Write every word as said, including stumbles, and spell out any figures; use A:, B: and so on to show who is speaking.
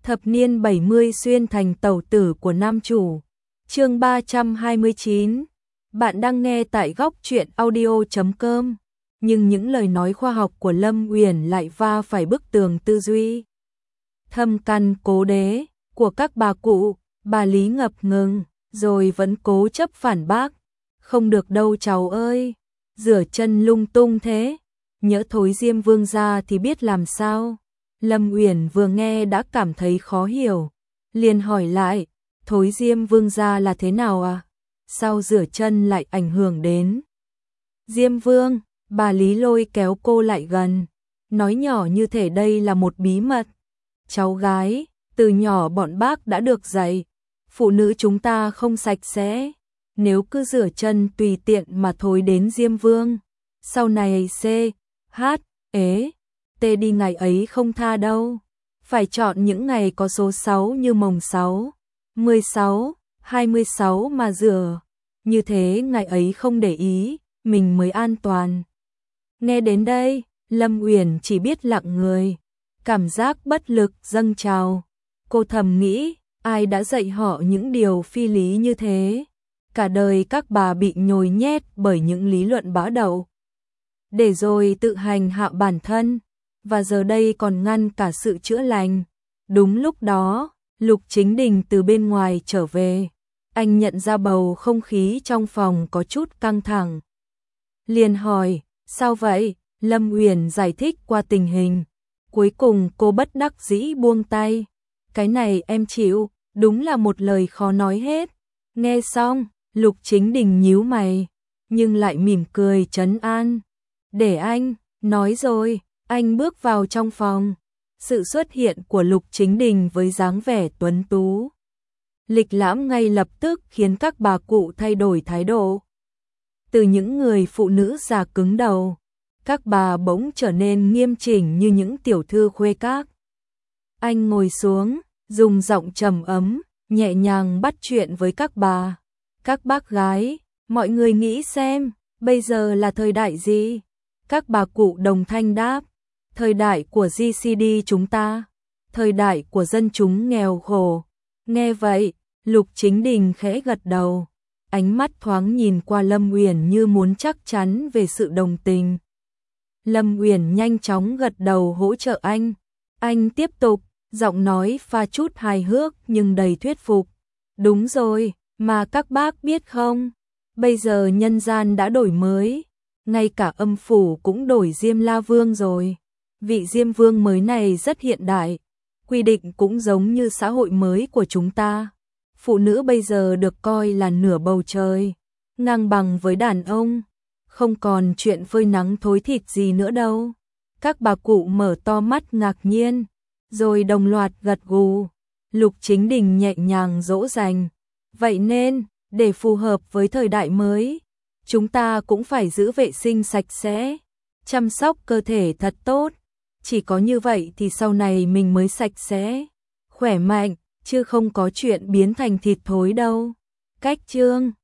A: Thập niên bảy mươi xuyên thành tẩu tử của nam chủ. Chương ba trăm hai mươi chín. Bạn đang nghe tại góc truyện audio chấm com. Nhưng những lời nói khoa học của Lâm Uyển lại va phải bức tường tư duy thâm căn cố đế của các bà cụ. Bà Lý ngập ngừng, rồi vẫn cố chấp phản bác. Không được đâu cháu ơi, rửa chân lung tung thế, nhỡ thối Diêm Vương ra thì biết làm sao. Lâm Uyển vừa nghe đã cảm thấy khó hiểu, liền hỏi lại, thối Diêm Vương ra là thế nào à? Sao rửa chân lại ảnh hưởng đến Diêm Vương? Bà Lý lôi kéo cô lại gần, nói nhỏ như thể đây là một bí mật. Cháu gái, từ nhỏ bọn bác đã được dạy, phụ nữ chúng ta không sạch sẽ, nếu cứ rửa chân tùy tiện mà thối đến Diêm Vương, sau này C, H, ế, T đi ngày ấy không tha đâu. Phải chọn những ngày có số sáu như mồng sáu, mười sáu, hai mươi sáu mà rửa, như thế ngày ấy không để ý, mình mới an toàn. Nghe đến đây, Lâm Uyển chỉ biết lặng người, cảm giác bất lực dâng trào. Cô thầm nghĩ, ai đã dạy họ những điều phi lý như thế? Cả đời các bà bị nhồi nhét bởi những lý luận bá đạo, để rồi tự hành hạ bản thân, và giờ đây còn ngăn cả sự chữa lành. Đúng lúc đó, Lục Chính Đình từ bên ngoài trở về. Anh nhận ra bầu không khí trong phòng có chút căng thẳng, liền hỏi, sao vậy? Lâm Uyển giải thích qua tình hình. Cuối cùng cô bất đắc dĩ buông tay. Cái này em chịu, đúng là một lời khó nói hết. Nghe xong, Lục Chính Đình nhíu mày, nhưng lại mỉm cười trấn an. Để anh, nói rồi, anh bước vào trong phòng. Sự xuất hiện của Lục Chính Đình với dáng vẻ tuấn tú, lịch lãm ngay lập tức khiến các bà cụ thay đổi thái độ. Từ những người phụ nữ già cứng đầu, các bà bỗng trở nên nghiêm chỉnh như những tiểu thư khuê các. Anh ngồi xuống, dùng giọng trầm ấm, nhẹ nhàng bắt chuyện với các bà. Các bác gái, mọi người nghĩ xem, bây giờ là thời đại gì? Các bà cụ đồng thanh đáp, thời đại của giê xê đê chúng ta, thời đại của dân chúng nghèo khổ. Nghe vậy, Lục Chính Đình khẽ gật đầu, ánh mắt thoáng nhìn qua Lâm Uyển như muốn chắc chắn về sự đồng tình. Lâm Uyển nhanh chóng gật đầu hỗ trợ anh. Anh tiếp tục, giọng nói pha chút hài hước nhưng đầy thuyết phục. Đúng rồi, mà các bác biết không, bây giờ nhân gian đã đổi mới, ngay cả âm phủ cũng đổi Diêm La Vương rồi. Vị Diêm Vương mới này rất hiện đại, quy định cũng giống như xã hội mới của chúng ta. Phụ nữ bây giờ được coi là nửa bầu trời, ngang bằng với đàn ông, không còn chuyện phơi nắng thối thịt gì nữa đâu. Các bà cụ mở to mắt ngạc nhiên, rồi đồng loạt gật gù. Lục Chính Đình nhẹ nhàng dỗ dành, vậy nên, để phù hợp với thời đại mới, chúng ta cũng phải giữ vệ sinh sạch sẽ, chăm sóc cơ thể thật tốt. Chỉ có như vậy thì sau này mình mới sạch sẽ, khỏe mạnh, chứ không có chuyện biến thành thịt thối đâu. Cách chương